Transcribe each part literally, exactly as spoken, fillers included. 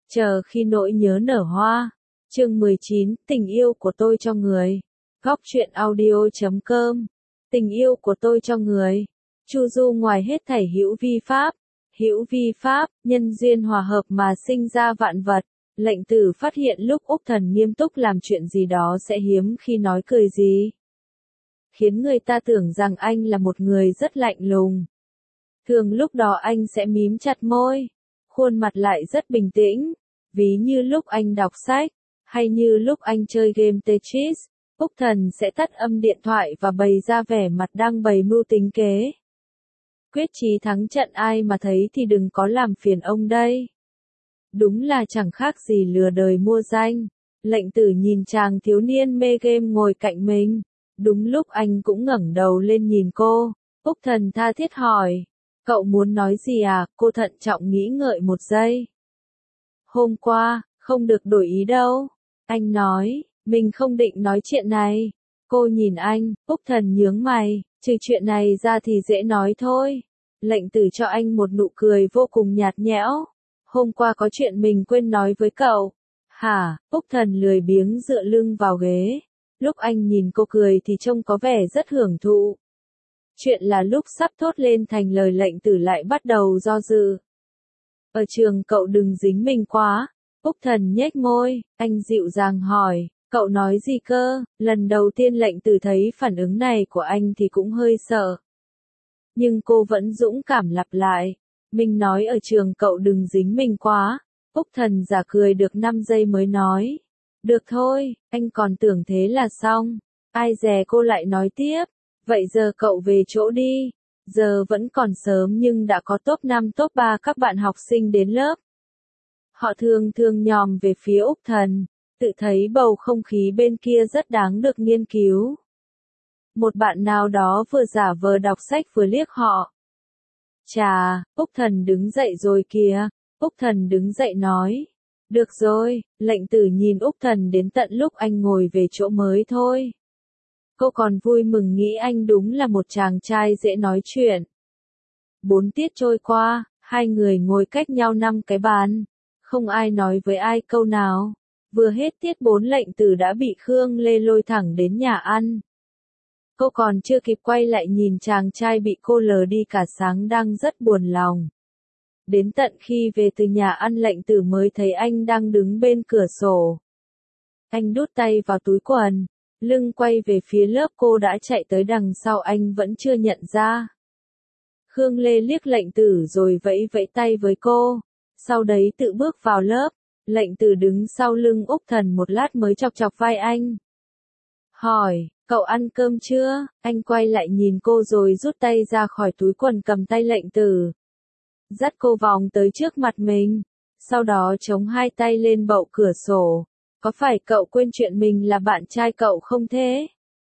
Chờ khi nỗi nhớ nở hoa. Chương mười chín, tình yêu của tôi cho người. Góc truyện audio chấm com. Tình yêu của tôi cho người. Chu Du ngoài hết thảy hữu vi pháp, hữu vi pháp, nhân duyên hòa hợp mà sinh ra vạn vật. Lệnh Tử phát hiện lúc Úc Thần nghiêm túc làm chuyện gì đó sẽ hiếm khi nói cười gì, khiến người ta tưởng rằng anh là một người rất lạnh lùng. Thường lúc đó anh sẽ mím chặt môi, khuôn mặt lại rất bình tĩnh, ví như lúc anh đọc sách, hay như lúc anh chơi game Tetris. Úc Thần sẽ tắt âm điện thoại và bày ra vẻ mặt đang bày mưu tính kế. Quyết chí thắng trận ai mà thấy thì đừng có làm phiền ông đây. Đúng là chẳng khác gì lừa đời mua danh. Lệnh Tử nhìn chàng thiếu niên mê game ngồi cạnh mình. Đúng lúc anh cũng ngẩng đầu lên nhìn cô, Úc Thần tha thiết hỏi, cậu muốn nói gì à? Cô thận trọng nghĩ ngợi một giây. Hôm qua, không được đổi ý đâu. Anh nói, mình không định nói chuyện này. Cô nhìn anh, Úc Thần nhướng mày, trừ chuyện này ra thì dễ nói thôi. Lệnh Tử cho anh một nụ cười vô cùng nhạt nhẽo. Hôm qua có chuyện mình quên nói với cậu. Hả? Úc Thần lười biếng dựa lưng vào ghế. Lúc anh nhìn cô cười thì trông có vẻ rất hưởng thụ. Chuyện là lúc sắp thốt lên thành lời Lệnh Tử lại bắt đầu do dự. Ở trường cậu đừng dính mình quá. Úc Thần nhếch môi, anh dịu dàng hỏi, cậu nói gì cơ? Lần đầu tiên Lệnh Tử thấy phản ứng này của anh thì cũng hơi sợ. Nhưng cô vẫn dũng cảm lặp lại, mình nói ở trường cậu đừng dính mình quá. Úc Thần giả cười được năm giây mới nói, được thôi, anh còn tưởng thế là xong. Ai dè cô lại nói tiếp, vậy giờ cậu về chỗ đi. Giờ vẫn còn sớm nhưng đã có top năm top ba các bạn học sinh đến lớp. Họ thường thường nhòm về phía Úc Thần, tự thấy bầu không khí bên kia rất đáng được nghiên cứu. Một bạn nào đó vừa giả vờ đọc sách vừa liếc họ. Chà, Úc Thần đứng dậy rồi kìa. Úc Thần đứng dậy nói. Được rồi, Lệnh Tử nhìn Úc Thần đến tận lúc anh ngồi về chỗ mới thôi. Cô còn vui mừng nghĩ anh đúng là một chàng trai dễ nói chuyện. Bốn tiết trôi qua, hai người ngồi cách nhau năm cái bàn. Không ai nói với ai câu nào. Vừa hết tiết bốn Lệnh Tử đã bị Khương Lê lôi thẳng đến nhà ăn. Cô còn chưa kịp quay lại nhìn chàng trai bị cô lờ đi cả sáng đang rất buồn lòng. Đến tận khi về từ nhà ăn Lệnh Tử mới thấy anh đang đứng bên cửa sổ. Anh đút tay vào túi quần, lưng quay về phía lớp, cô đã chạy tới đằng sau anh vẫn chưa nhận ra. Khương Lê liếc Lệnh Tử rồi vẫy vẫy tay với cô, sau đấy tự bước vào lớp. Lệnh Tử đứng sau lưng Úc Thần một lát mới chọc chọc vai anh. Hỏi, cậu ăn cơm chưa? Anh quay lại nhìn cô rồi rút tay ra khỏi túi quần cầm tay Lệnh Tử. Dắt cô vòng tới trước mặt mình, sau đó chống hai tay lên bậu cửa sổ. Có phải cậu quên chuyện mình là bạn trai cậu không thế?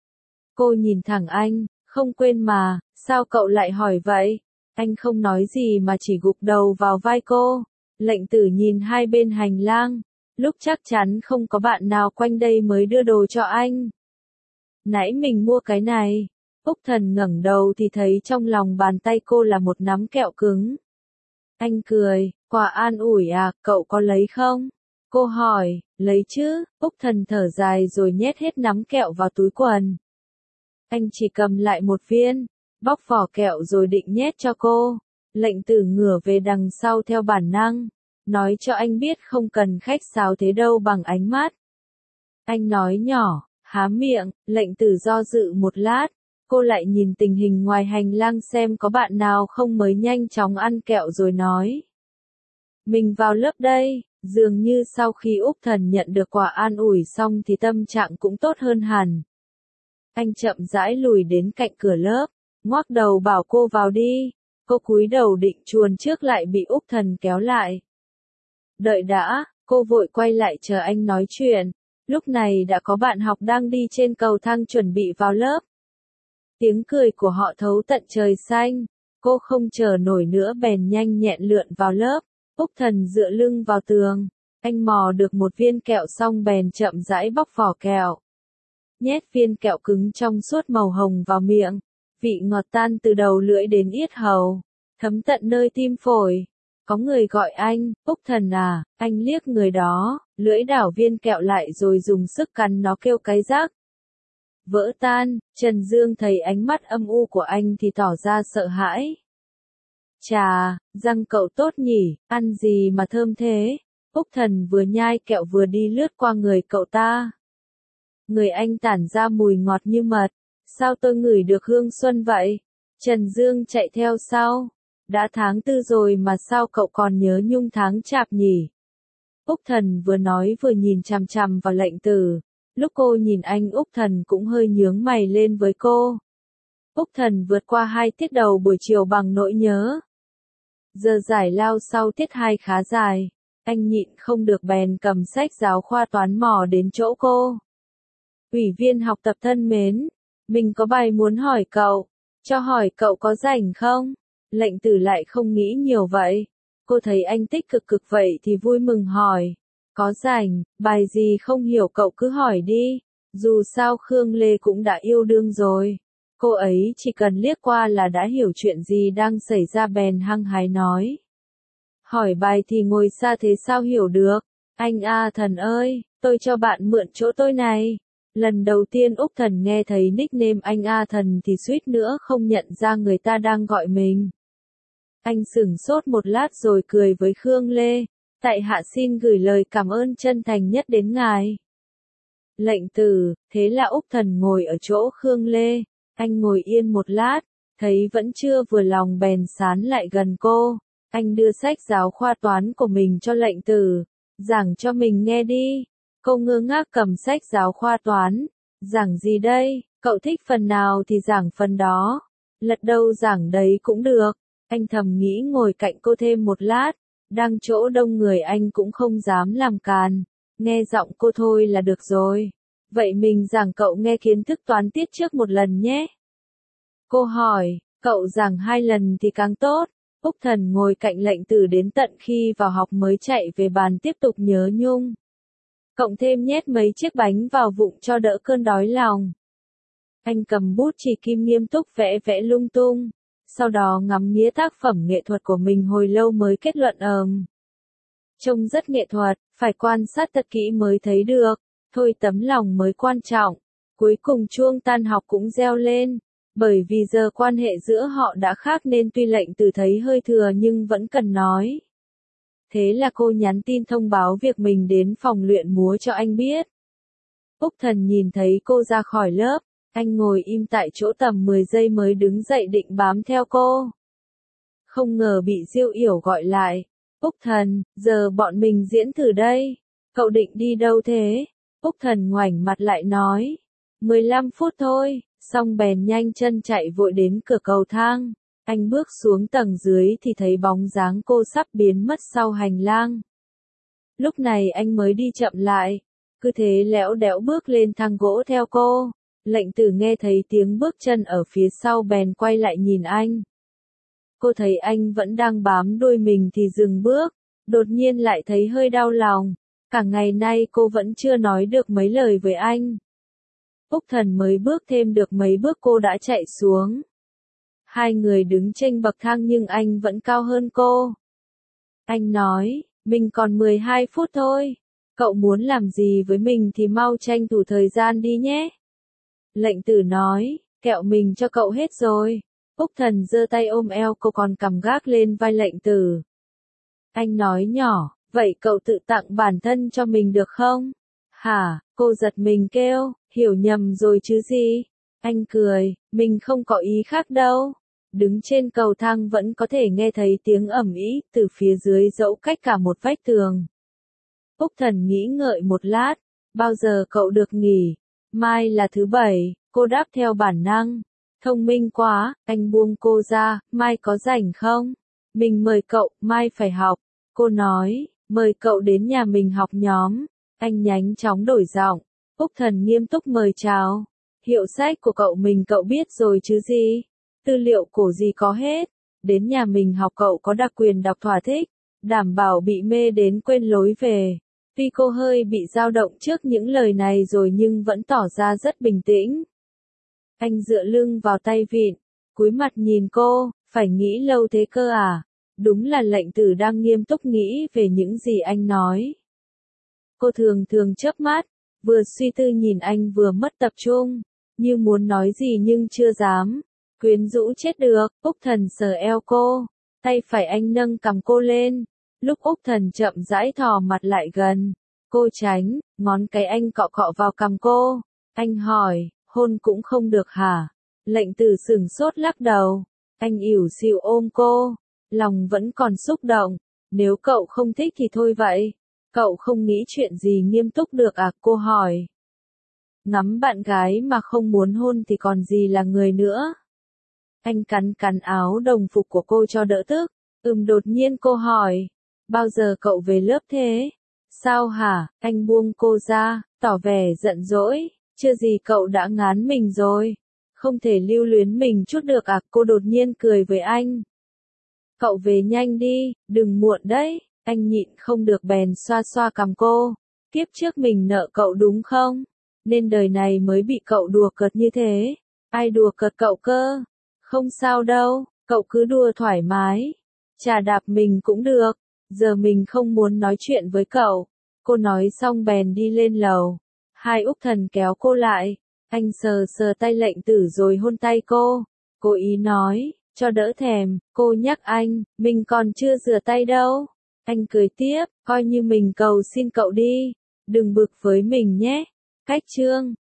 Cô nhìn thẳng anh, không quên mà, sao cậu lại hỏi vậy? Anh không nói gì mà chỉ gục đầu vào vai cô. Lệnh Tử nhìn hai bên hành lang, lúc chắc chắn không có bạn nào quanh đây mới đưa đồ cho anh. Nãy mình mua cái này. Úc Thần ngẩng đầu thì thấy trong lòng bàn tay cô là một nắm kẹo cứng. Anh cười, quà an ủi à, cậu có lấy không? Cô hỏi, lấy chứ. Úc Thần thở dài rồi nhét hết nắm kẹo vào túi quần. Anh chỉ cầm lại một viên, bóc vỏ kẹo rồi định nhét cho cô. Lệnh Tử ngửa về đằng sau theo bản năng, nói cho anh biết không cần khách sáo thế đâu bằng ánh mắt. Anh nói nhỏ, há miệng. Lệnh Tử do dự một lát, cô lại nhìn tình hình ngoài hành lang xem có bạn nào không mới nhanh chóng ăn kẹo rồi nói. Mình vào lớp đây. Dường như sau khi Úc Thần nhận được quà an ủi xong thì tâm trạng cũng tốt hơn hẳn. Anh chậm rãi lùi đến cạnh cửa lớp, ngoắc đầu bảo cô vào đi. Cô cúi đầu định chuồn trước lại bị Úc Thần kéo lại. Đợi đã, cô vội quay lại chờ anh nói chuyện. Lúc này đã có bạn học đang đi trên cầu thang chuẩn bị vào lớp. Tiếng cười của họ thấu tận trời xanh. Cô không chờ nổi nữa bèn nhanh nhẹn lượn vào lớp. Úc Thần dựa lưng vào tường. Anh mò được một viên kẹo xong bèn chậm rãi bóc vỏ kẹo. Nhét viên kẹo cứng trong suốt màu hồng vào miệng. Vị ngọt tan từ đầu lưỡi đến yết hầu, thấm tận nơi tim phổi. Có người gọi anh, Úc Thần à, anh liếc người đó, lưỡi đảo viên kẹo lại rồi dùng sức cắn nó kêu cái rắc. Vỡ tan, Trần Dương thấy ánh mắt âm u của anh thì tỏ ra sợ hãi. Chà, răng cậu tốt nhỉ, ăn gì mà thơm thế? Úc Thần vừa nhai kẹo vừa đi lướt qua người cậu ta. Người anh tản ra mùi ngọt như mật, sao tôi ngửi được hương xuân vậy? Trần Dương chạy theo sau. Đã tháng tư rồi mà sao cậu còn nhớ nhung tháng chạp nhỉ? Úc Thần vừa nói vừa nhìn chằm chằm vào Lệnh Tử. Lúc cô nhìn anh Úc Thần cũng hơi nhướng mày lên với cô. Úc Thần vượt qua hai tiết đầu buổi chiều bằng nỗi nhớ. Giờ giải lao sau tiết hai khá dài. Anh nhịn không được bèn cầm sách giáo khoa toán mò đến chỗ cô. Ủy viên học tập thân mến, mình có bài muốn hỏi cậu, cho hỏi cậu có rảnh không? Lệnh Tử lại không nghĩ nhiều vậy. Cô thấy anh tích cực cực vậy thì vui mừng hỏi. Có rảnh, bài gì không hiểu cậu cứ hỏi đi. Dù sao Khương Lê cũng đã yêu đương rồi. Cô ấy chỉ cần liếc qua là đã hiểu chuyện gì đang xảy ra bèn hăng hái nói. Hỏi bài thì ngồi xa thế sao hiểu được? Anh A Thần ơi, tôi cho bạn mượn chỗ tôi này. Lần đầu tiên Úc Thần nghe thấy nickname anh A Thần thì suýt nữa không nhận ra người ta đang gọi mình. Anh sửng sốt một lát rồi cười với Khương Lê. Tại hạ xin gửi lời cảm ơn chân thành nhất đến ngài. Lệnh Tử, thế là Úc Thần ngồi ở chỗ Khương Lê. Anh ngồi yên một lát, thấy vẫn chưa vừa lòng bèn sán lại gần cô. Anh đưa sách giáo khoa toán của mình cho Lệnh Tử. Giảng cho mình nghe đi. Cô ngơ ngác cầm sách giáo khoa toán. Giảng gì đây? Cậu thích phần nào thì giảng phần đó. Lật đâu giảng đấy cũng được. Anh thầm nghĩ ngồi cạnh cô thêm một lát. Đang chỗ đông người anh cũng không dám làm càn. Nghe giọng cô thôi là được rồi. Vậy mình giảng cậu nghe kiến thức toán tiết trước một lần nhé. Cô hỏi, cậu giảng hai lần thì càng tốt. Úc Thần ngồi cạnh Lệnh Tử đến tận khi vào học mới chạy về bàn tiếp tục nhớ nhung. Cộng thêm nhét mấy chiếc bánh vào bụng cho đỡ cơn đói lòng. Anh cầm bút chì kim nghiêm túc vẽ vẽ lung tung. Sau đó ngắm nghía tác phẩm nghệ thuật của mình hồi lâu mới kết luận ờm. Trông rất nghệ thuật, phải quan sát thật kỹ mới thấy được. Thôi tấm lòng mới quan trọng. Cuối cùng chuông tan học cũng reo lên. Bởi vì giờ quan hệ giữa họ đã khác nên tuy Lệnh Tử thấy hơi thừa nhưng vẫn cần nói. Thế là cô nhắn tin thông báo việc mình đến phòng luyện múa cho anh biết. Úc Thần nhìn thấy cô ra khỏi lớp, anh ngồi im tại chỗ tầm mười giây mới đứng dậy định bám theo cô. Không ngờ bị Diêu Yểu gọi lại. Úc Thần, giờ bọn mình diễn thử đây. Cậu định đi đâu thế? Úc Thần ngoảnh mặt lại nói. mười lăm phút thôi, xong bèn nhanh chân chạy vội đến cửa cầu thang. Anh bước xuống tầng dưới thì thấy bóng dáng cô sắp biến mất sau hành lang. Lúc này anh mới đi chậm lại, cứ thế lẽo đẽo bước lên thang gỗ theo cô. Lệnh Tử nghe thấy tiếng bước chân ở phía sau bèn quay lại nhìn anh. Cô thấy anh vẫn đang bám đuôi mình thì dừng bước, đột nhiên lại thấy hơi đau lòng. Cả ngày nay cô vẫn chưa nói được mấy lời với anh. Úc Thần mới bước thêm được mấy bước cô đã chạy xuống. Hai người đứng trên bậc thang nhưng anh vẫn cao hơn cô. Anh nói, mình còn mười hai phút thôi. Cậu muốn làm gì với mình thì mau tranh thủ thời gian đi nhé. Lệnh Tử nói, kẹo mình cho cậu hết rồi. Úc Thần giơ tay ôm eo cô còn cầm gác lên vai Lệnh Tử. Anh nói nhỏ, vậy cậu tự tặng bản thân cho mình được không? Hả, cô giật mình kêu, hiểu nhầm rồi chứ gì? Anh cười, mình không có ý khác đâu. Đứng trên cầu thang vẫn có thể nghe thấy tiếng ầm ĩ từ phía dưới dẫu cách cả một vách tường. Úc Thần nghĩ ngợi một lát, bao giờ cậu được nghỉ? Mai là thứ bảy, cô đáp theo bản năng. Thông minh quá, anh buông cô ra, mai có rảnh không? Mình mời cậu, mai phải học. Cô nói, mời cậu đến nhà mình học nhóm. Anh nhanh chóng đổi giọng. Úc Thần nghiêm túc mời chào. Hiệu sách của cậu mình cậu biết rồi chứ gì? Tư liệu cổ gì có hết. Đến nhà mình học cậu có đặc quyền đọc thỏa thích. Đảm bảo bị mê đến quên lối về. Tuy cô hơi bị dao động trước những lời này rồi nhưng vẫn tỏ ra rất bình tĩnh. Anh dựa lưng vào tay vịn, cúi mặt nhìn cô, phải nghĩ lâu thế cơ à? Đúng là lệnh tử đang nghiêm túc nghĩ về những gì anh nói. Cô thường thường chớp mắt, vừa suy tư nhìn anh vừa mất tập trung, như muốn nói gì nhưng chưa dám. Quyến rũ chết được, Úc Thần sờ eo cô, tay phải anh nâng cằm cô lên. Lúc Úc Thần chậm rãi thò mặt lại gần, cô tránh, ngón cái anh cọ cọ vào cằm cô. Anh hỏi, hôn cũng không được hả? Lệnh tử sửng sốt lắc đầu. Anh ỉu xìu ôm cô, lòng vẫn còn xúc động. Nếu cậu không thích thì thôi vậy. Cậu không nghĩ chuyện gì nghiêm túc được à? Cô hỏi. Ngắm bạn gái mà không muốn hôn thì còn gì là người nữa. Anh cắn cắn áo đồng phục của cô cho đỡ tức. Ừm đột nhiên cô hỏi. Bao giờ cậu về lớp thế? Sao hả? Anh buông cô ra, tỏ vẻ giận dỗi. Chưa gì cậu đã ngán mình rồi. Không thể lưu luyến mình chút được à? Cô đột nhiên cười với anh. Cậu về nhanh đi, đừng muộn đấy. Anh nhịn không được bèn xoa xoa cằm cô. Kiếp trước mình nợ cậu đúng không? Nên đời này mới bị cậu đùa cợt như thế. Ai đùa cợt cậu cơ? Không sao đâu, cậu cứ đùa thoải mái. Chà đạp mình cũng được. Giờ mình không muốn nói chuyện với cậu. Cô nói xong bèn đi lên lầu. Hai Úc Thần kéo cô lại. Anh sờ sờ tay lệnh tử rồi hôn tay cô. Cô ý nói, cho đỡ thèm. Cô nhắc anh, mình còn chưa rửa tay đâu. Anh cười tiếp, coi như mình cầu xin cậu đi. Đừng bực với mình nhé. Cách chương